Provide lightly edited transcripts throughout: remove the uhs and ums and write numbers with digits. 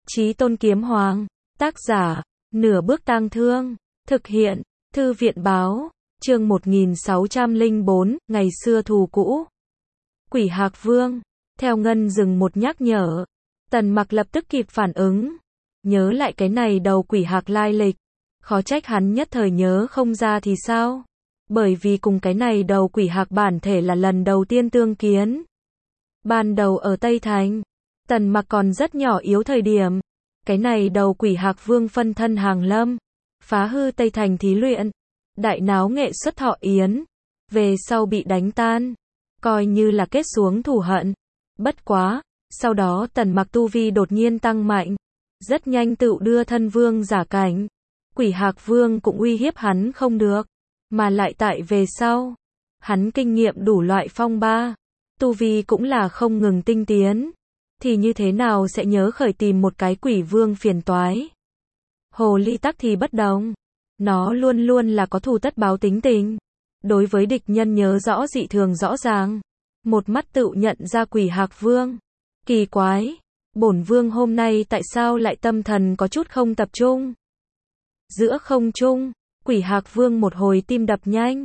Chí Tôn Kiếm Hoàng. Tác giả, Nửa Bước Tang Thương. Thực hiện, Thư viện báo. Chương 1604, ngày xưa thù cũ. Quỷ Hạc Vương. Theo Ngân dừng một nhắc nhở, Tần Mặc lập tức kịp phản ứng. Nhớ lại cái này đầu quỷ hạc lai lịch. Khó trách hắn nhất thời nhớ không ra thì sao? Bởi vì cùng cái này đầu quỷ hạc bản thể là lần đầu tiên tương kiến. Ban đầu ở Tây Thành, Tần Mặc còn rất nhỏ yếu thời điểm. Cái này đầu quỷ hạc vương phân thân hàng lâm, phá hư Tây Thành thí luyện, đại náo nghệ xuất thọ yến. Về sau bị đánh tan, coi như là kết xuống thù hận. Bất quá, sau đó Tần Mặc tu vi đột nhiên tăng mạnh, rất nhanh tự đưa thân vương giả cảnh. Quỷ hạc vương cũng uy hiếp hắn không được, mà lại tại về sau, hắn kinh nghiệm đủ loại phong ba, tu vi cũng là không ngừng tinh tiến, thì như thế nào sẽ nhớ khởi tìm một cái quỷ vương phiền toái. Hồ ly tắc thì bất đồng, nó luôn luôn là có thù tất báo tính tình, đối với địch nhân nhớ rõ dị thường rõ ràng, một mắt tự nhận ra quỷ hạc vương. Kỳ quái, bổn vương hôm nay tại sao lại tâm thần có chút không tập trung? Giữa không trung, quỷ hạc vương một hồi tim đập nhanh,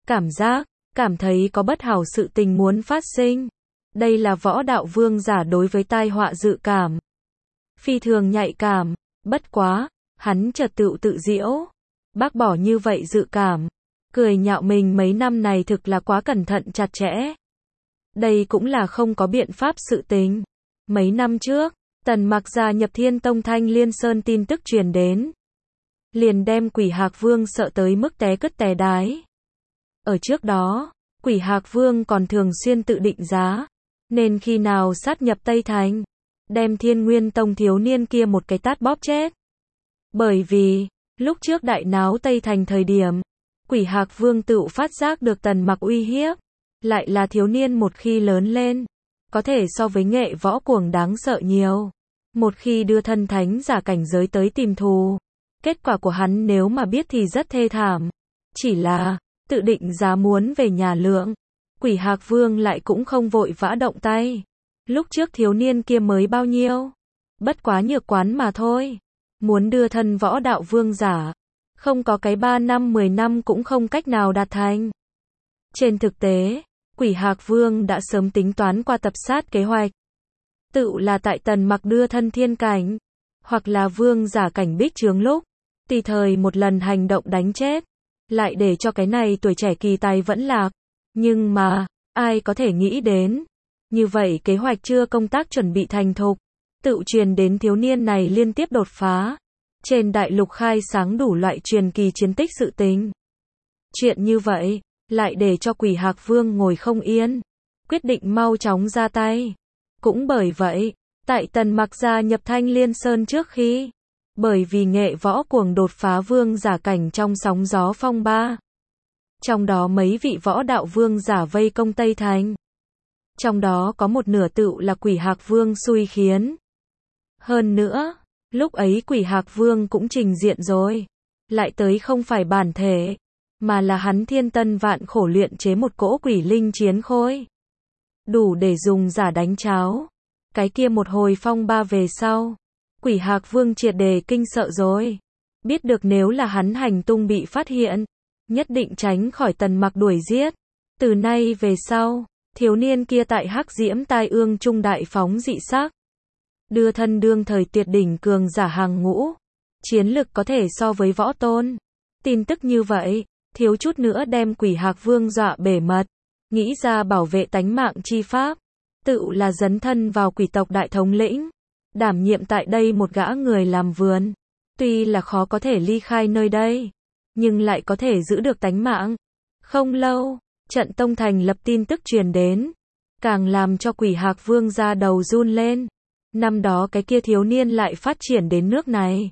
cảm thấy có bất hảo sự tình muốn phát sinh. Đây là võ đạo vương giả đối với tai họa dự cảm, phi thường nhạy cảm. Bất quá, hắn chợt tự giễu, bác bỏ như vậy dự cảm, cười nhạo mình mấy năm này thực là quá cẩn thận chặt chẽ. Đây cũng là không có biện pháp sự tình. Mấy năm trước, Tần Mặc gia nhập Thiên Tông Thanh Liên Sơn tin tức truyền đến, liền đem quỷ hạc vương sợ tới mức té cứt té đái. Ở trước đó, quỷ hạc vương còn thường xuyên tự định giá, nên khi nào sát nhập Tây Thành, đem Thiên Nguyên Tông thiếu niên kia một cái tát bóp chết. Bởi vì, lúc trước đại náo Tây Thành thời điểm, quỷ hạc vương tự phát giác được Tần Mặc uy hiếp, lại là thiếu niên một khi lớn lên, có thể so với nghệ võ cuồng đáng sợ nhiều. Một khi đưa thân thánh giả cảnh giới tới tìm thù, kết quả của hắn nếu mà biết thì rất thê thảm. Chỉ là, tự định giá muốn về nhà lượng, quỷ hạc vương lại cũng không vội vã động tay. Lúc trước thiếu niên kia mới bao nhiêu? Bất quá nhược quán mà thôi. Muốn đưa thân võ đạo vương giả, không có cái 3 năm 10 năm cũng không cách nào đạt thành. Trên thực tế, quỷ hạc vương đã sớm tính toán qua tập sát kế hoạch. Tự là tại Tần Mặc đưa thân thiên cảnh, hoặc là vương giả cảnh bích chướng lúc, tùy thời một lần hành động đánh chết, lại để cho cái này tuổi trẻ kỳ tài vẫn lạc. Nhưng mà, ai có thể nghĩ đến, như vậy kế hoạch chưa công tác chuẩn bị thành thục, tự truyền đến thiếu niên này liên tiếp đột phá, trên đại lục khai sáng đủ loại truyền kỳ chiến tích sự tình. Chuyện như vậy, lại để cho quỷ hạc vương ngồi không yên, quyết định mau chóng ra tay. Cũng bởi vậy, tại Tần Mặc gia nhập Thanh Liên Sơn trước khi, bởi vì nghệ võ cuồng đột phá vương giả cảnh trong sóng gió phong ba, trong đó mấy vị võ đạo vương giả vây công Tây Thành, trong đó có một nửa tự là quỷ hạc vương xui khiến. Hơn nữa, lúc ấy quỷ hạc vương cũng trình diện rồi, lại tới không phải bản thể, mà là hắn thiên tân vạn khổ luyện chế một cỗ quỷ linh chiến khôi, đủ để dùng giả đánh cháo. Cái kia một hồi phong ba về sau, quỷ hạc vương triệt để kinh sợ rồi, biết được nếu là hắn hành tung bị phát hiện, nhất định tránh khỏi Tần Mặc đuổi giết. Từ nay về sau, thiếu niên kia tại hắc diễm tai ương trung đại phóng dị sắc, đưa thân đương thời tuyệt đỉnh cường giả hàng ngũ, chiến lực có thể so với võ tôn. Tin tức như vậy, thiếu chút nữa đem quỷ hạc vương dọa bể mật, nghĩ ra bảo vệ tánh mạng chi pháp, tự là dấn thân vào quỷ tộc đại thống lĩnh, đảm nhiệm tại đây một gã người làm vườn. Tuy là khó có thể ly khai nơi đây, nhưng lại có thể giữ được tánh mạng. Không lâu, trận Tông Thành lập tin tức truyền đến, càng làm cho quỷ hạc vương ra đầu run lên. Năm đó cái kia thiếu niên lại phát triển đến nước này.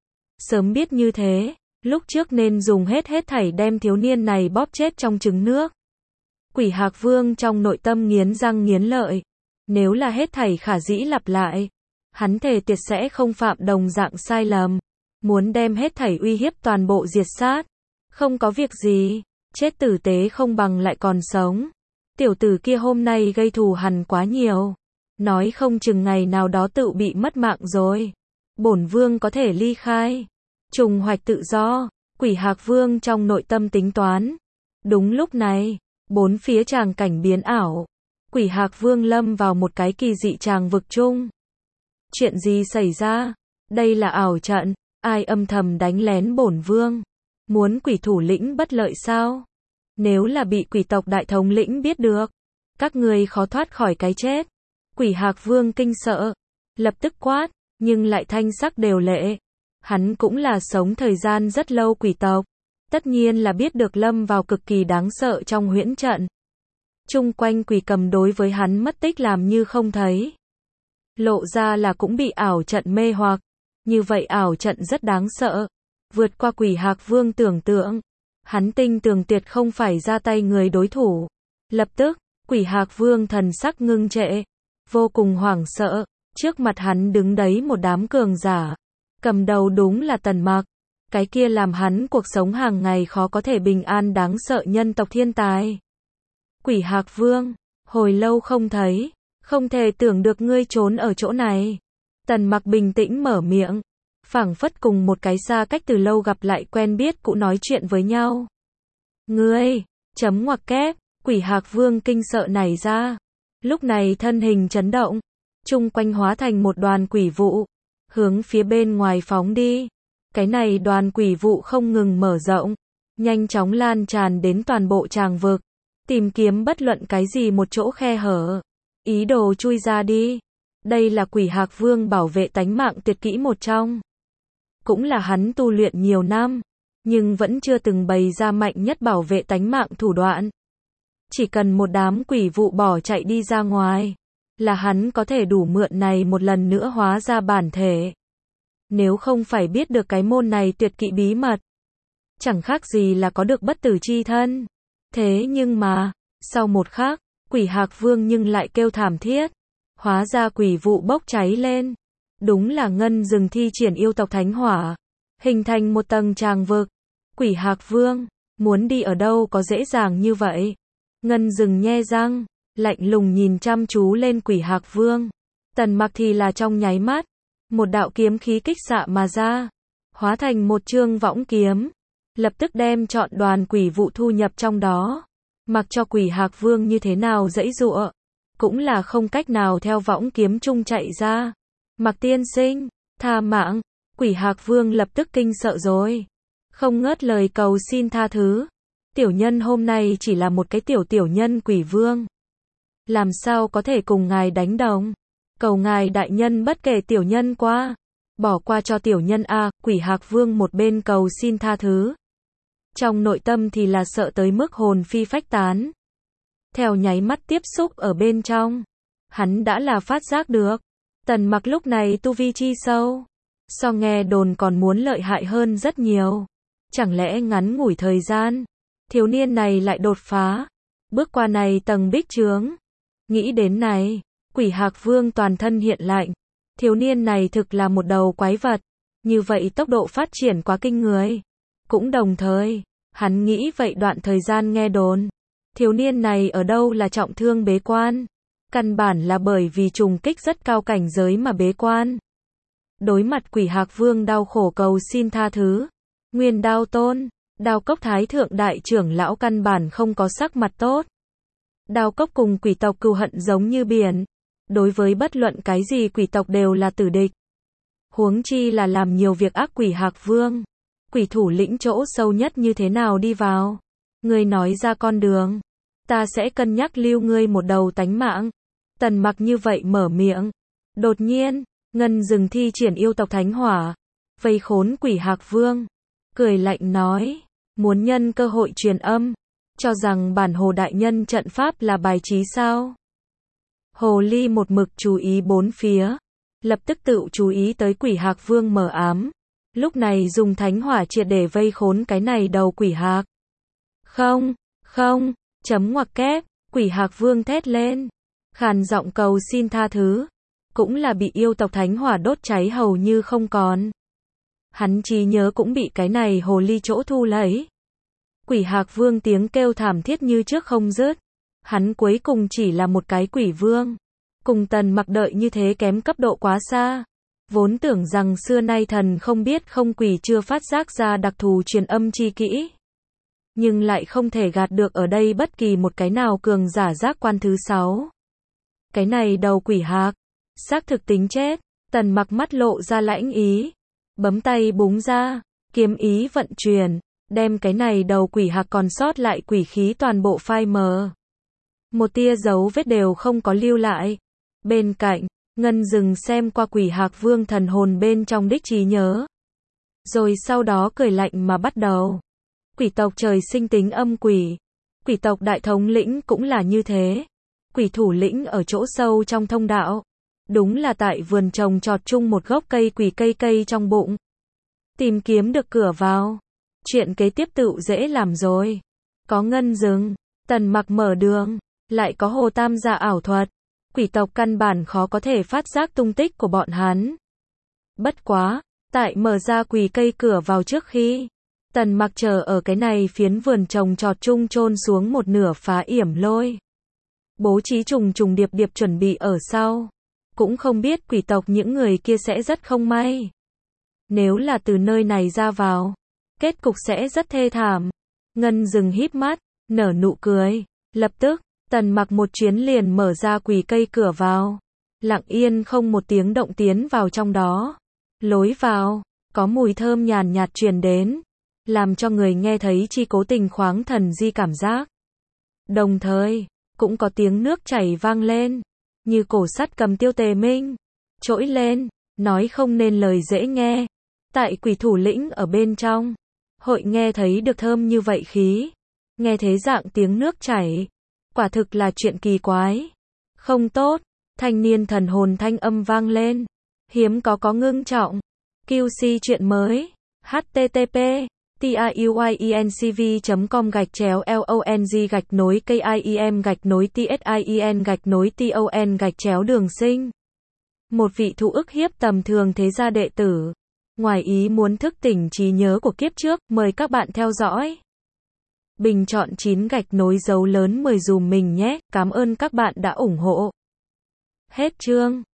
Sớm biết như thế, lúc trước nên dùng hết thảy đem thiếu niên này bóp chết trong trứng nước. Quỷ hạc vương trong nội tâm nghiến răng nghiến lợi. Nếu là hết thảy khả dĩ lặp lại, hắn thề tuyệt sẽ không phạm đồng dạng sai lầm. Muốn đem hết thảy uy hiếp toàn bộ diệt sát. Không có việc gì, chết tử tế không bằng lại còn sống. Tiểu tử kia hôm nay gây thù hằn quá nhiều, nói không chừng ngày nào đó tự bị mất mạng rồi. bổn vương có thể ly khai. Trùng hoạch tự do, Quỷ Hạc Vương trong nội tâm tính toán. Đúng lúc này, bốn phía tràng cảnh biến ảo. Quỷ Hạc Vương lâm vào một cái kỳ dị tràng vực chung. Chuyện gì xảy ra? Đây là ảo trận, ai âm thầm đánh lén bổn vương? Muốn quỷ thủ lĩnh bất lợi sao? Nếu là bị quỷ tộc đại thống lĩnh biết được, các ngươi khó thoát khỏi cái chết. Quỷ Hạc Vương kinh sợ, lập tức quát, nhưng lại thanh sắc đều lệ. Hắn cũng là sống thời gian rất lâu quỷ tộc, tất nhiên là biết được lâm vào cực kỳ đáng sợ trong huyễn trận. Chung quanh quỷ cầm đối với hắn mất tích làm như không thấy. Lộ ra là cũng bị ảo trận mê hoặc. Như vậy ảo trận rất đáng sợ, vượt qua Quỷ Hạc Vương tưởng tượng. Hắn tinh tường tuyệt không phải ra tay người đối thủ. Lập tức, Quỷ Hạc Vương thần sắc ngưng trệ, vô cùng hoảng sợ. Trước mặt hắn đứng đấy một đám cường giả, cầm đầu đúng là Tần Mặc. Cái kia làm hắn cuộc sống hàng ngày khó có thể bình an đáng sợ nhân tộc thiên tài. Quỷ Hạc Vương, hồi lâu không thấy, không thể tưởng được ngươi trốn ở chỗ này. Tần Mặc bình tĩnh mở miệng, phảng phất cùng một cái xa cách từ lâu gặp lại quen biết cũ nói chuyện với nhau. Ngươi, chấm ngoặc kép, Quỷ Hạc Vương kinh sợ nảy ra. Lúc này thân hình chấn động, chung quanh hóa thành một đoàn quỷ vụ, hướng phía bên ngoài phóng đi. Cái này đoàn quỷ vụ không ngừng mở rộng, nhanh chóng lan tràn đến toàn bộ tràng vực, tìm kiếm bất luận cái gì một chỗ khe hở, ý đồ chui ra đi. Đây là Quỷ Hạc Vương bảo vệ tánh mạng tuyệt kỹ một trong. Cũng là hắn tu luyện nhiều năm, nhưng vẫn chưa từng bày ra mạnh nhất bảo vệ tánh mạng thủ đoạn. Chỉ cần một đám quỷ vụ bỏ chạy đi ra ngoài, là hắn có thể đủ mượn này một lần nữa hóa ra bản thể. Nếu không phải biết được cái môn này tuyệt kỹ bí mật, chẳng khác gì là có được bất tử chi thân. Thế nhưng mà, sau một khắc, Quỷ Hạc Vương nhưng lại kêu thảm thiết. Hóa ra quỷ vụ bốc cháy lên. Đúng là ngân rừng thi triển yêu tộc thánh hỏa, hình thành một tầng tràng vực. Quỷ Hạc Vương, muốn đi ở đâu có dễ dàng như vậy? Ngân rừng nhe răng, lạnh lùng nhìn chăm chú lên Quỷ Hạc Vương. Tần Mặc thì là trong nháy mắt, một đạo kiếm khí kích xạ mà ra, hóa thành một chương võng kiếm, lập tức đem trọn đoàn quỷ vụ thu nhập trong đó. Mặc cho Quỷ Hạc Vương như thế nào giãy giụa, cũng là không cách nào theo võng kiếm chung chạy ra. Mặc tiên sinh, tha mạng. Quỷ Hạc Vương lập tức kinh sợ rồi, không ngớt lời cầu xin tha thứ. Tiểu nhân hôm nay chỉ là một cái tiểu nhân quỷ vương, làm sao có thể cùng ngài đánh đồng? Cầu ngài đại nhân bất kể tiểu nhân qua, bỏ qua cho tiểu nhân a. Quỷ Hạc Vương một bên cầu xin tha thứ, trong nội tâm thì là sợ tới mức hồn phi phách tán. Theo nháy mắt tiếp xúc ở bên trong, hắn đã là phát giác được, Tần Mặc lúc này tu vi chi sâu, so nghe đồn còn muốn lợi hại hơn rất nhiều. Chẳng lẽ ngắn ngủi thời gian, thiếu niên này lại đột phá, bước qua này tầng bích chướng? Nghĩ đến này, Quỷ Hạc Vương toàn thân hiện lạnh. Thiếu niên này thực là một đầu quái vật, như vậy tốc độ phát triển quá kinh người. Cũng đồng thời, hắn nghĩ vậy đoạn thời gian nghe đồn, thiếu niên này ở đâu là trọng thương bế quan, căn bản là bởi vì trùng kích rất cao cảnh giới mà bế quan. Đối mặt Quỷ Hạc Vương đau khổ cầu xin tha thứ, Nguyên Đao Tôn, Đao Cốc Thái Thượng Đại trưởng lão căn bản không có sắc mặt tốt. Đao Cốc cùng quỷ tộc cừu hận giống như biển, đối với bất luận cái gì quỷ tộc đều là tử địch. Huống chi là làm nhiều việc ác Quỷ Hạc Vương, quỷ thủ lĩnh chỗ sâu nhất như thế nào đi vào? Ngươi nói ra con đường, ta sẽ cân nhắc lưu ngươi một đầu tánh mạng. Tần Mặc như vậy mở miệng. Đột nhiên, ngân rừng thi triển yêu tộc thánh hỏa, vây khốn Quỷ Hạc Vương, cười lạnh nói, muốn nhân cơ hội truyền âm, cho rằng bản hồ đại nhân trận pháp là bài trí sao? Hồ ly một mực chú ý bốn phía, lập tức tự chú ý tới Quỷ Hạc Vương mờ ám, lúc này dùng thánh hỏa triệt để vây khốn cái này đầu quỷ hạc. Không, không, chấm ngoặc kép, Quỷ Hạc Vương thét lên, khàn giọng cầu xin tha thứ, cũng là bị yêu tộc thánh hỏa đốt cháy hầu như không còn. Hắn trí nhớ cũng bị cái này hồ ly chỗ thu lấy. Quỷ Hạc Vương tiếng kêu thảm thiết như trước không dứt. Hắn cuối cùng chỉ là một cái quỷ vương, cùng Tần Mặc đợi như thế kém cấp độ quá xa. Vốn tưởng rằng xưa nay thần không biết không quỷ chưa phát giác ra đặc thù truyền âm chi kỹ. Nhưng lại không thể gạt được ở đây bất kỳ một cái nào cường giả giác quan thứ 6. Cái này đầu quỷ hạc, xác thực tính chết. Tần Mặc mắt lộ ra lãnh ý, bấm tay búng ra, kiếm ý vận chuyển, đem cái này đầu quỷ hạc còn sót lại quỷ khí toàn bộ phai mờ. Một tia dấu vết đều không có lưu lại. Bên cạnh, Ngân dừng xem qua quỷ hạc vương thần hồn bên trong đích trí nhớ. Rồi sau đó cười lạnh mà bắt đầu. Quỷ tộc trời sinh tính âm quỷ. Quỷ tộc đại thống lĩnh cũng là như thế. Quỷ thủ lĩnh ở chỗ sâu trong thông đạo. Đúng là tại vườn trồng trọt chung một gốc cây quỷ cây trong bụng. Tìm kiếm được cửa vào. Chuyện kế tiếp tựu dễ làm rồi. Có Ngân dừng, Tần Mặc mở đường, lại có Hồ Tam gia ảo thuật. Quỷ tộc căn bản khó có thể phát giác tung tích của bọn hắn. Bất quá, tại mở ra quỷ cây cửa vào trước khi, Tần Mặc chờ ở cái này phiến vườn trồng trọt chung chôn xuống một nửa phá yểm lôi. Bố trí trùng điệp chuẩn bị ở sau. Cũng không biết quỷ tộc những người kia sẽ rất không may. Nếu là từ nơi này ra vào, kết cục sẽ rất thê thảm. Ngân dừng híp mắt, nở nụ cười. Lập tức, Tần Mặc một chuyến liền mở ra quỷ cây cửa vào. Lặng yên không một tiếng động tiến vào trong đó. Lối vào, có mùi thơm nhàn nhạt truyền đến, làm cho người nghe thấy chi cố tình khoáng thần di cảm giác. Đồng thời, cũng có tiếng nước chảy vang lên, như cổ sắt cầm tiêu tề minh, trỗi lên, nói không nên lời dễ nghe. Tại quỷ thủ lĩnh ở bên trong, hội nghe thấy được thơm như vậy khí. Nghe thế dạng tiếng nước chảy, quả thực là chuyện kỳ quái. Không tốt, thanh niên thần hồn thanh âm vang lên. Hiếm có ngưng trọng. QC chuyện mới. http tiuyenc.com/long-kim-tsin-ton-đường sinh. Một vị thụ ức hiếp tầm thường thế gia đệ tử, ngoài ý muốn thức tỉnh trí nhớ của kiếp trước, mời các bạn theo dõi. Bình chọn 9 dấu lớn 10 dùm mình nhé, cảm ơn các bạn đã ủng hộ. Hết chương.